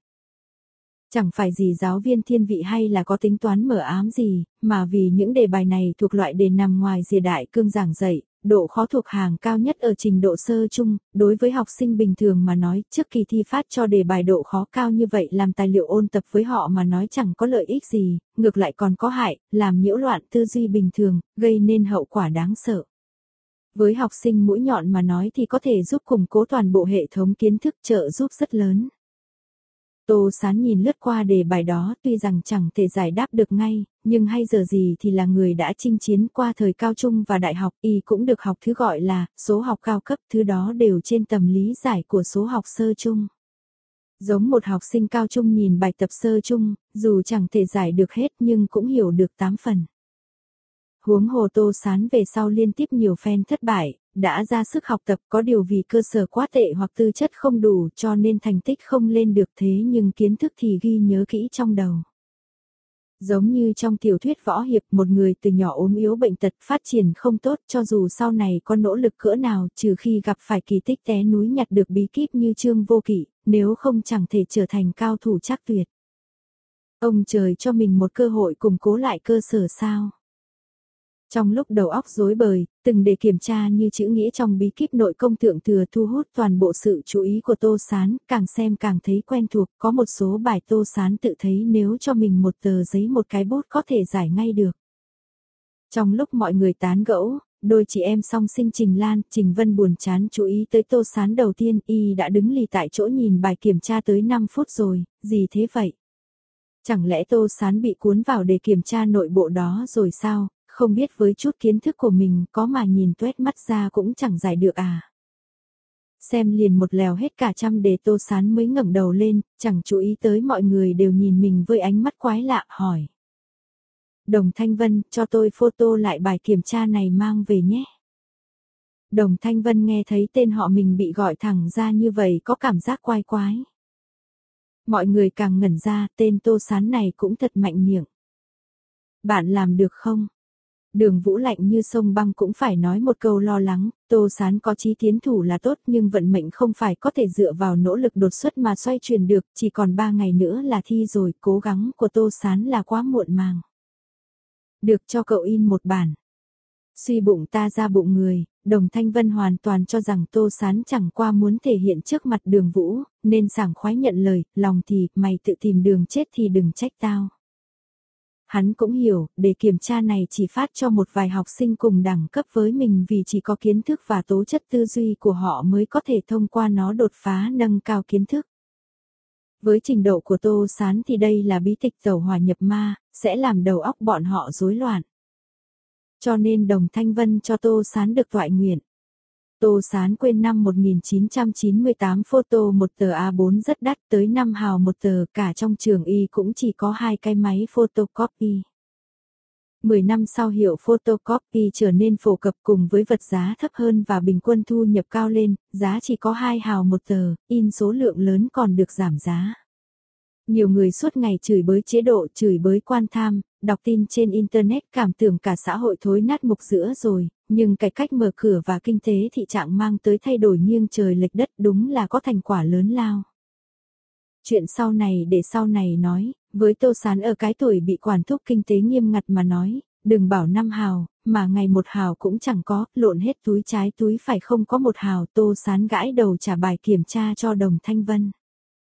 S1: Chẳng phải gì giáo viên thiên vị hay là có tính toán mở ám gì, mà vì những đề bài này thuộc loại đề nằm ngoài rìa đại cương giảng dạy, độ khó thuộc hàng cao nhất ở trình độ sơ chung, đối với học sinh bình thường mà nói, trước kỳ thi phát cho đề bài độ khó cao như vậy làm tài liệu ôn tập với họ mà nói chẳng có lợi ích gì, ngược lại còn có hại, làm nhiễu loạn tư duy bình thường, gây nên hậu quả đáng sợ. Với học sinh mũi nhọn mà nói thì có thể giúp củng cố toàn bộ hệ thống kiến thức, trợ giúp rất lớn. Tô Sán nhìn lướt qua đề bài đó, tuy rằng chẳng thể giải đáp được ngay, nhưng hay giờ gì thì là người đã chinh chiến qua thời cao trung và đại học, y cũng được học thứ gọi là số học cao cấp, thứ đó đều trên tầm lý giải của số học sơ chung. Giống một học sinh cao trung nhìn bài tập sơ chung, dù chẳng thể giải được hết nhưng cũng hiểu được tám phần. Huống hồ Tô Sán về sau liên tiếp nhiều phen thất bại, đã ra sức học tập, có điều vì cơ sở quá tệ hoặc tư chất không đủ cho nên thành tích không lên được, thế nhưng kiến thức thì ghi nhớ kỹ trong đầu. Giống như trong tiểu thuyết võ hiệp, một người từ nhỏ ốm yếu bệnh tật phát triển không tốt, cho dù sau này có nỗ lực cỡ nào, trừ khi gặp phải kỳ tích té núi nhặt được bí kíp như Trương Vô Kỵ, nếu không chẳng thể trở thành cao thủ trác tuyệt. Ông trời cho mình một cơ hội củng cố lại cơ sở sao? Trong lúc đầu óc rối bời, từng đề kiểm tra như chữ nghĩa trong bí kíp nội công thượng thừa thu hút toàn bộ sự chú ý của Tô Sán, càng xem càng thấy quen thuộc, có một số bài Tô Sán tự thấy nếu cho mình một tờ giấy một cái bút có thể giải ngay được. Trong lúc mọi người tán gẫu, đôi chị em song sinh Trình Lan, Trình Vân buồn chán chú ý tới Tô Sán đầu tiên, y đã đứng lì tại chỗ nhìn bài kiểm tra tới năm phút rồi, gì thế vậy? Chẳng lẽ Tô Sán bị cuốn vào đề kiểm tra nội bộ đó rồi sao? Không biết với chút kiến thức của mình có mà nhìn tuét mắt ra cũng chẳng giải được à. Xem liền một lèo hết cả trăm đề, Tô Sán mới ngẩng đầu lên, chẳng chú ý tới mọi người đều nhìn mình với ánh mắt quái lạ, hỏi. Đồng Thanh Vân, cho tôi photo lại bài kiểm tra này mang về nhé. Đồng Thanh Vân nghe thấy tên họ mình bị gọi thẳng ra như vậy có cảm giác quái quái. Mọi người càng ngẩn ra, tên Tô Sán này cũng thật mạnh miệng. Bạn làm được không? Đường Vũ lạnh như sông băng cũng phải nói một câu lo lắng, Tô Sán có chí tiến thủ là tốt nhưng vận mệnh không phải có thể dựa vào nỗ lực đột xuất mà xoay chuyển được, chỉ còn ba ngày nữa là thi rồi, cố gắng của Tô Sán là quá muộn màng. Được, cho cậu in một bản. Suy bụng ta ra bụng người, Đồng Thanh Vân hoàn toàn cho rằng Tô Sán chẳng qua muốn thể hiện trước mặt Đường Vũ, nên sảng khoái nhận lời, lòng thì, mày tự tìm đường chết thì đừng trách tao. Hắn cũng hiểu, đề kiểm tra này chỉ phát cho một vài học sinh cùng đẳng cấp với mình vì chỉ có kiến thức và tố chất tư duy của họ mới có thể thông qua nó đột phá nâng cao kiến thức. Với trình độ của Tô Sán thì đây là bí tịch tẩu hỏa nhập ma, sẽ làm đầu óc bọn họ rối loạn. Cho nên Đồng Thanh Vân cho Tô Sán được toại nguyện. Tô Sán quên năm một nghìn chín trăm chín mươi tám photo một tờ A bốn rất đắt tới năm hào một tờ, cả trong trường y cũng chỉ có hai cái máy photocopy. mười năm sau hiệu photocopy trở nên phổ cập cùng với vật giá thấp hơn và bình quân thu nhập cao lên, giá chỉ có hai hào một tờ, in số lượng lớn còn được giảm giá. Nhiều người suốt ngày chửi bới chế độ, chửi bới quan tham, đọc tin trên Internet cảm tưởng cả xã hội thối nát mục giữa rồi, nhưng cải cách mở cửa và kinh tế thị trạng mang tới thay đổi nghiêng trời lệch đất đúng là có thành quả lớn lao. Chuyện sau này để sau này nói, với Tô Sán ở cái tuổi bị quản thúc kinh tế nghiêm ngặt mà nói, đừng bảo năm hào, mà ngày một hào cũng chẳng có, lộn hết túi trái túi phải không có một hào. Tô Sán gãi đầu trả bài kiểm tra cho Đồng Thanh Vân.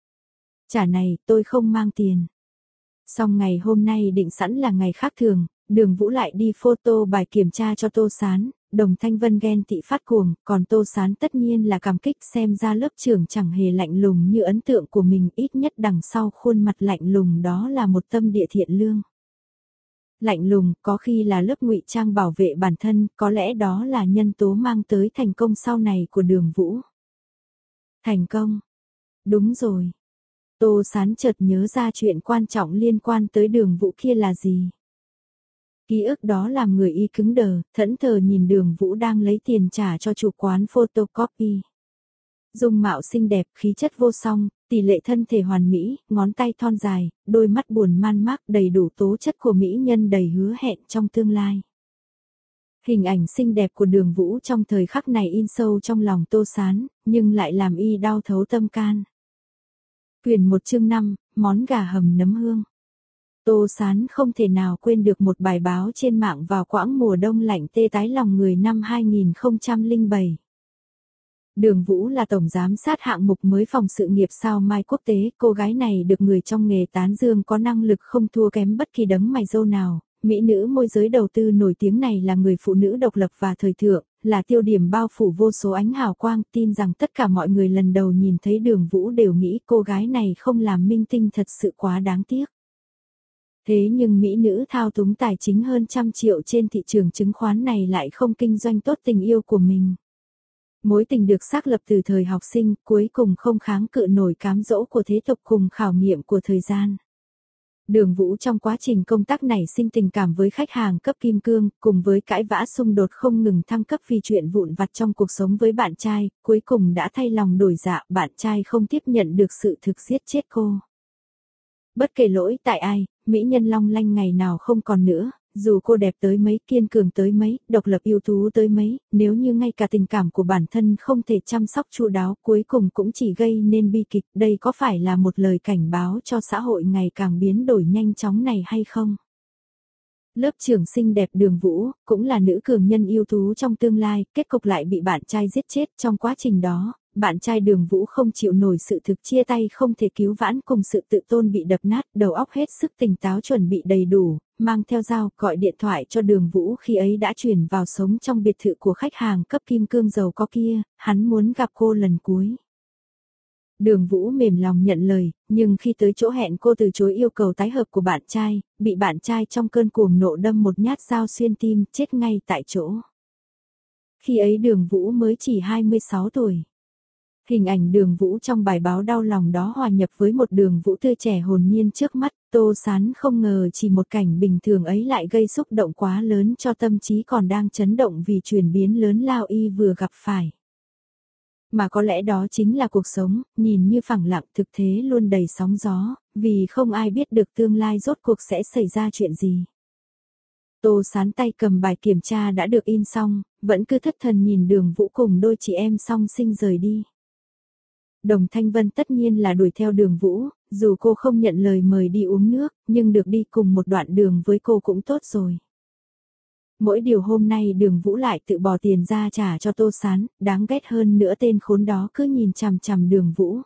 S1: Trả này, tôi không mang tiền. Xong ngày hôm nay định sẵn là ngày khác thường, Đường Vũ lại đi photo bài kiểm tra cho Tô Sán, Đồng Thanh Vân ghen tị phát cuồng, còn Tô Sán tất nhiên là cảm kích, xem ra lớp trưởng chẳng hề lạnh lùng như ấn tượng của mình, ít nhất đằng sau khuôn mặt lạnh lùng đó là một tâm địa thiện lương. Lạnh lùng, có khi là lớp ngụy trang bảo vệ bản thân, có lẽ đó là nhân tố mang tới thành công sau này của Đường Vũ. Thành công? Đúng rồi. Tô Sán chợt nhớ ra chuyện quan trọng liên quan tới Đường Vũ kia là gì. Ký ức đó làm người y cứng đờ, thẫn thờ nhìn Đường Vũ đang lấy tiền trả cho chủ quán photocopy. Dung mạo xinh đẹp, khí chất vô song, tỷ lệ thân thể hoàn mỹ, ngón tay thon dài, đôi mắt buồn man mác, đầy đủ tố chất của mỹ nhân đầy hứa hẹn trong tương lai. Hình ảnh xinh đẹp của Đường Vũ trong thời khắc này in sâu trong lòng Tô Sán, nhưng lại làm y đau thấu tâm can. Quyển một chương năm, món gà hầm nấm hương. Tô Sán không thể nào quên được một bài báo trên mạng vào quãng mùa đông lạnh tê tái lòng người năm hai nghìn không trăm lẻ bảy. Đường Vũ là tổng giám sát hạng mục mới phòng sự nghiệp sao mai quốc tế, cô gái này được người trong nghề tán dương có năng lực không thua kém bất kỳ đấng mày râu nào. Mỹ nữ môi giới đầu tư nổi tiếng này là người phụ nữ độc lập và thời thượng, là tiêu điểm bao phủ vô số ánh hào quang, tin rằng tất cả mọi người lần đầu nhìn thấy Đường Vũ đều nghĩ cô gái này không làm minh tinh thật sự quá đáng tiếc. Thế nhưng mỹ nữ thao túng tài chính hơn trăm triệu trên thị trường chứng khoán này lại không kinh doanh tốt tình yêu của mình. Mối tình được xác lập từ thời học sinh, cuối cùng không kháng cự nổi cám dỗ của thế tục cùng khảo nghiệm của thời gian. Đường Vũ trong quá trình công tác nảy sinh tình cảm với khách hàng cấp kim cương, cùng với cãi vã xung đột không ngừng thăng cấp vì chuyện vụn vặt trong cuộc sống với bạn trai, cuối cùng đã thay lòng đổi dạ, bạn trai không tiếp nhận được sự thực giết chết cô. Bất kể lỗi tại ai, mỹ nhân long lanh ngày nào không còn nữa, dù cô đẹp tới mấy, kiên cường tới mấy, độc lập ưu tú tới mấy, nếu như ngay cả tình cảm của bản thân không thể chăm sóc chu đáo, cuối cùng cũng chỉ gây nên bi kịch. Đây có phải là một lời cảnh báo cho xã hội ngày càng biến đổi nhanh chóng này hay không? Lớp trưởng xinh đẹp Đường Vũ, cũng là nữ cường nhân ưu tú trong tương lai, kết cục lại bị bạn trai giết chết. Trong quá trình đó, bạn trai Đường Vũ không chịu nổi sự thực, chia tay không thể cứu vãn, cùng sự tự tôn bị đập nát, đầu óc hết sức tỉnh táo chuẩn bị đầy đủ, mang theo dao, gọi điện thoại cho Đường Vũ, khi ấy đã chuyển vào sống trong biệt thự của khách hàng cấp kim cương giàu có kia, hắn muốn gặp cô lần cuối. Đường Vũ mềm lòng nhận lời, nhưng khi tới chỗ hẹn cô từ chối yêu cầu tái hợp của bạn trai, bị bạn trai trong cơn cuồng nộ đâm một nhát dao xuyên tim, chết ngay tại chỗ. Khi ấy Đường Vũ mới chỉ hai mươi sáu tuổi. Hình ảnh Đường Vũ trong bài báo đau lòng đó hòa nhập với một Đường Vũ tươi trẻ hồn nhiên trước mắt, Tô Sán không ngờ chỉ một cảnh bình thường ấy lại gây xúc động quá lớn cho tâm trí còn đang chấn động vì chuyển biến lớn lao y vừa gặp phải. Mà có lẽ đó chính là cuộc sống, nhìn như phẳng lặng thực tế luôn đầy sóng gió, vì không ai biết được tương lai rốt cuộc sẽ xảy ra chuyện gì. Tô Sán tay cầm bài kiểm tra đã được in xong, vẫn cứ thất thần nhìn Đường Vũ cùng đôi chị em song sinh rời đi. Đồng Thanh Vân tất nhiên là đuổi theo Đường Vũ, dù cô không nhận lời mời đi uống nước, nhưng được đi cùng một đoạn đường với cô cũng tốt rồi. Mỗi điều hôm nay Đường Vũ lại tự bỏ tiền ra trả cho Tô Sán, đáng ghét hơn nữa tên khốn đó cứ nhìn chằm chằm Đường Vũ.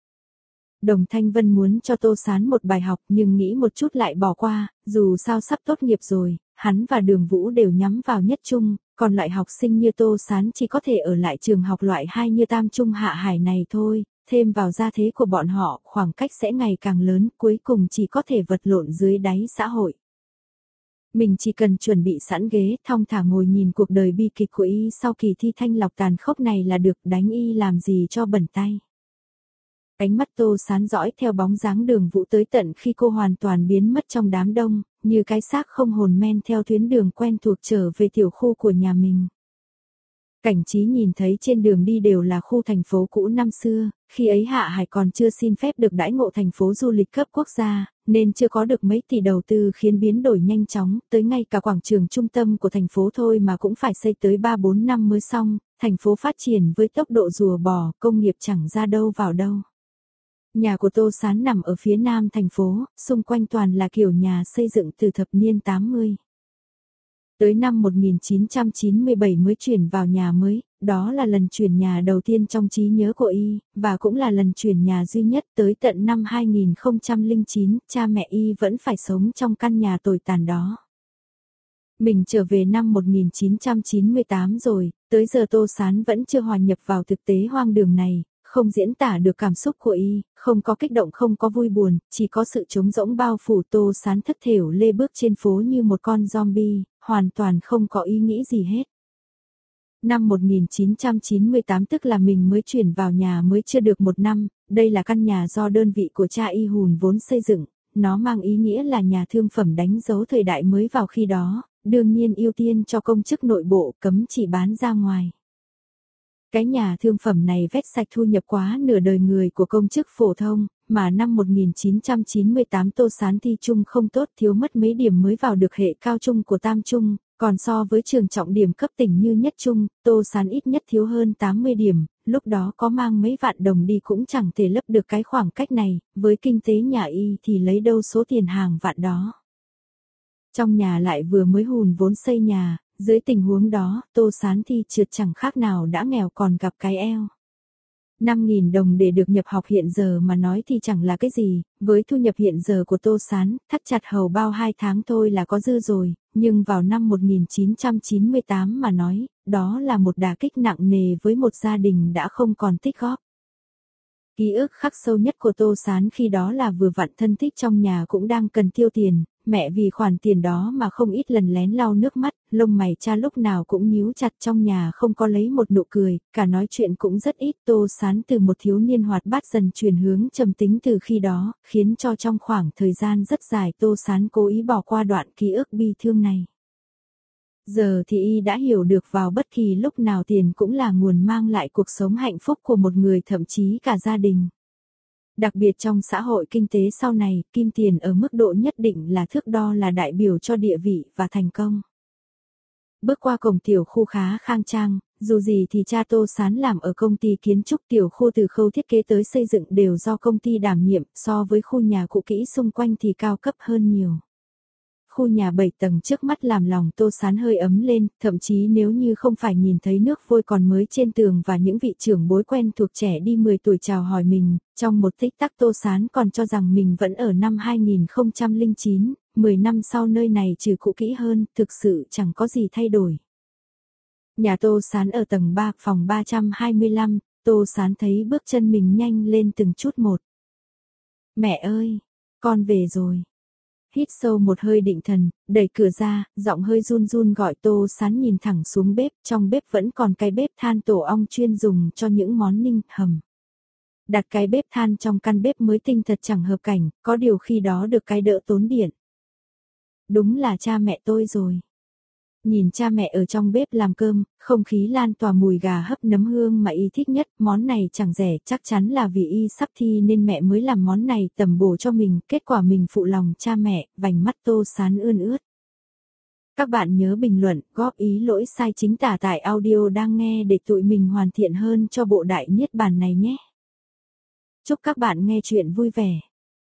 S1: Đồng Thanh Vân muốn cho Tô Sán một bài học nhưng nghĩ một chút lại bỏ qua, dù sao sắp tốt nghiệp rồi, hắn và Đường Vũ đều nhắm vào nhất trung, còn loại học sinh như Tô Sán chỉ có thể ở lại trường học loại hai như Tam Trung Hạ Hải này thôi, thêm vào gia thế của bọn họ, khoảng cách sẽ ngày càng lớn, cuối cùng chỉ có thể vật lộn dưới đáy xã hội. Mình chỉ cần chuẩn bị sẵn ghế, thong thả ngồi nhìn cuộc đời bi kịch của y sau kỳ thi thanh lọc tàn khốc này là được, đánh y làm gì cho bẩn tay. Ánh mắt Tô Sán dõi theo bóng dáng Đường Vũ tới tận khi cô hoàn toàn biến mất trong đám đông, như cái xác không hồn men theo tuyến đường quen thuộc trở về tiểu khu của nhà mình. Cảnh trí nhìn thấy trên đường đi đều là khu thành phố cũ năm xưa, khi ấy Hạ Hải còn chưa xin phép được đãi ngộ thành phố du lịch cấp quốc gia, nên chưa có được mấy tỷ đầu tư khiến biến đổi nhanh chóng, tới ngay cả quảng trường trung tâm của thành phố thôi mà cũng phải xây tới ba bốn năm mới xong, thành phố phát triển với tốc độ rùa bò, công nghiệp chẳng ra đâu vào đâu. Nhà của Tô Sán nằm ở phía nam thành phố, xung quanh toàn là kiểu nhà xây dựng từ thập niên tám mươi. Tới năm một nghìn chín trăm chín mươi bảy mới chuyển vào nhà mới, đó là lần chuyển nhà đầu tiên trong trí nhớ của y, và cũng là lần chuyển nhà duy nhất. Tới tận năm hai nghìn không trăm lẻ chín, cha mẹ y vẫn phải sống trong căn nhà tồi tàn đó. Mình trở về năm một nghìn chín trăm chín mươi tám rồi, tới giờ Tô Sán vẫn chưa hòa nhập vào thực tế hoang đường này, không diễn tả được cảm xúc của y, không có kích động, không có vui buồn, chỉ có sự trống rỗng bao phủ. Tô Sán thất thểu lê bước trên phố như một con zombie, hoàn toàn không có ý nghĩ gì hết. Năm một nghìn chín trăm chín mươi tám tức là mình mới chuyển vào nhà mới chưa được một năm, đây là căn nhà do đơn vị của cha y Hùn vốn xây dựng, nó mang ý nghĩa là nhà thương phẩm đánh dấu thời đại mới vào khi đó, đương nhiên ưu tiên cho công chức nội bộ, cấm chỉ bán ra ngoài. Cái nhà thương phẩm này vét sạch thu nhập quá nửa đời người của công chức phổ thông, mà năm một nghìn chín trăm chín mươi tám Tô Sán thi chung không tốt, thiếu mất mấy điểm mới vào được hệ cao trung của Tam Trung, còn so với trường trọng điểm cấp tỉnh như Nhất Trung, Tô Sán ít nhất thiếu hơn tám mươi điểm, lúc đó có mang mấy vạn đồng đi cũng chẳng thể lấp được cái khoảng cách này, với kinh tế nhà y thì lấy đâu số tiền hàng vạn đó. Trong nhà lại vừa mới hùn vốn xây nhà, dưới tình huống đó, Tô Sán thi trượt chẳng khác nào đã nghèo còn gặp cái eo. năm nghìn đồng để được nhập học hiện giờ mà nói thì chẳng là cái gì, với thu nhập hiện giờ của Tô Sán, thắt chặt hầu bao hai tháng thôi là có dư rồi, nhưng vào năm một nghìn chín trăm chín mươi tám mà nói, đó là một đả kích nặng nề với một gia đình đã không còn tích góp. Ký ức khắc sâu nhất của Tô Sán khi đó là vừa vặn thân thích trong nhà cũng đang cần tiêu tiền, mẹ vì khoản tiền đó mà không ít lần lén lau nước mắt, lông mày cha lúc nào cũng nhíu chặt, trong nhà không có lấy một nụ cười, cả nói chuyện cũng rất ít. Tô Sán từ một thiếu niên hoạt bát dần chuyển hướng trầm tính từ khi đó, khiến cho trong khoảng thời gian rất dài Tô Sán cố ý bỏ qua đoạn ký ức bi thương này. Giờ thì y đã hiểu được vào bất kỳ lúc nào tiền cũng là nguồn mang lại cuộc sống hạnh phúc của một người, thậm chí cả gia đình. Đặc biệt trong xã hội kinh tế sau này, kim tiền ở mức độ nhất định là thước đo, là đại biểu cho địa vị và thành công. Bước qua cổng tiểu khu khá khang trang, dù gì thì cha Tô Sán làm ở công ty kiến trúc, tiểu khu từ khâu thiết kế tới xây dựng đều do công ty đảm nhiệm, so với khu nhà cũ kỹ xung quanh thì cao cấp hơn nhiều. Khu nhà bảy tầng trước mắt làm lòng Tô Sán hơi ấm lên, thậm chí nếu như không phải nhìn thấy nước vôi còn mới trên tường và những vị trưởng bối quen thuộc trẻ đi mười tuổi chào hỏi mình, trong một tích tắc Tô Sán còn cho rằng mình vẫn ở năm hai nghìn không trăm lẻ chín, mười năm sau nơi này trừ cũ kỹ hơn, thực sự chẳng có gì thay đổi. Nhà Tô Sán ở tầng ba, phòng ba trăm hai mươi lăm, Tô Sán thấy bước chân mình nhanh lên từng chút một. Mẹ ơi, con về rồi. Hít sâu một hơi định thần, đẩy cửa ra, giọng hơi run run gọi. Tô Sán nhìn thẳng xuống bếp, trong bếp vẫn còn cái bếp than tổ ong chuyên dùng cho những món ninh hầm. Đặt cái bếp than trong căn bếp mới tinh thật chẳng hợp cảnh, có điều khi đó được cái đỡ tốn điện. Đúng là cha mẹ tôi rồi. Nhìn cha mẹ ở trong bếp làm cơm, không khí lan tỏa mùi gà hấp nấm hương mà y thích nhất, món này chẳng rẻ, chắc chắn là vì y sắp thi nên mẹ mới làm món này tầm bổ cho mình, kết quả mình phụ lòng cha mẹ, vành mắt Tô Sán ươn ướt. Các bạn nhớ bình luận, góp ý lỗi sai chính tả tại audio đang nghe để tụi mình hoàn thiện hơn cho bộ đại niết bàn này nhé. Chúc các bạn nghe chuyện vui vẻ.